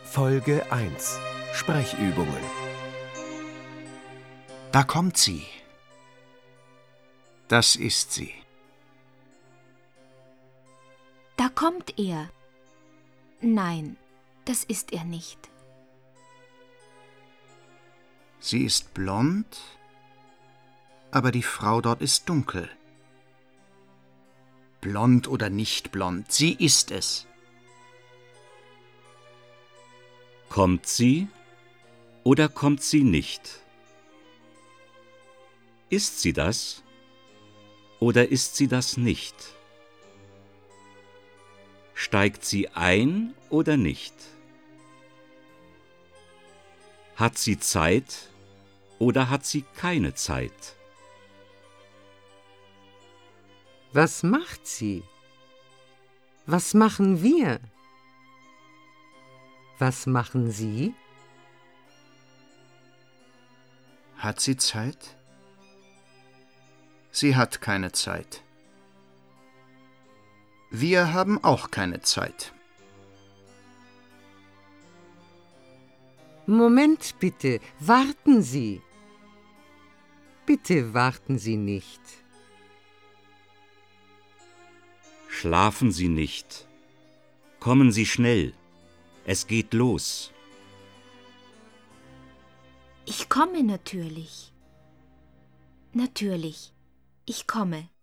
Folge 1 Sprechübungen. Da kommt sie. Das ist sie. Da kommt er. Nein, das ist er nicht. Sie ist blond, aber die Frau dort ist dunkel. Blond oder nicht blond, sie ist es. Kommt sie oder kommt sie nicht? Ist sie das oder ist sie das nicht? Steigt sie ein oder nicht? Hat sie Zeit oder hat sie keine Zeit? Was macht sie? Was machen wir? Was machen Sie? Hat sie Zeit? Sie hat keine Zeit. Wir haben auch keine Zeit. Moment bitte, warten Sie. Bitte warten Sie nicht. Schlafen Sie nicht. Kommen Sie schnell. Es geht los. Ich komme natürlich. Natürlich, ich komme.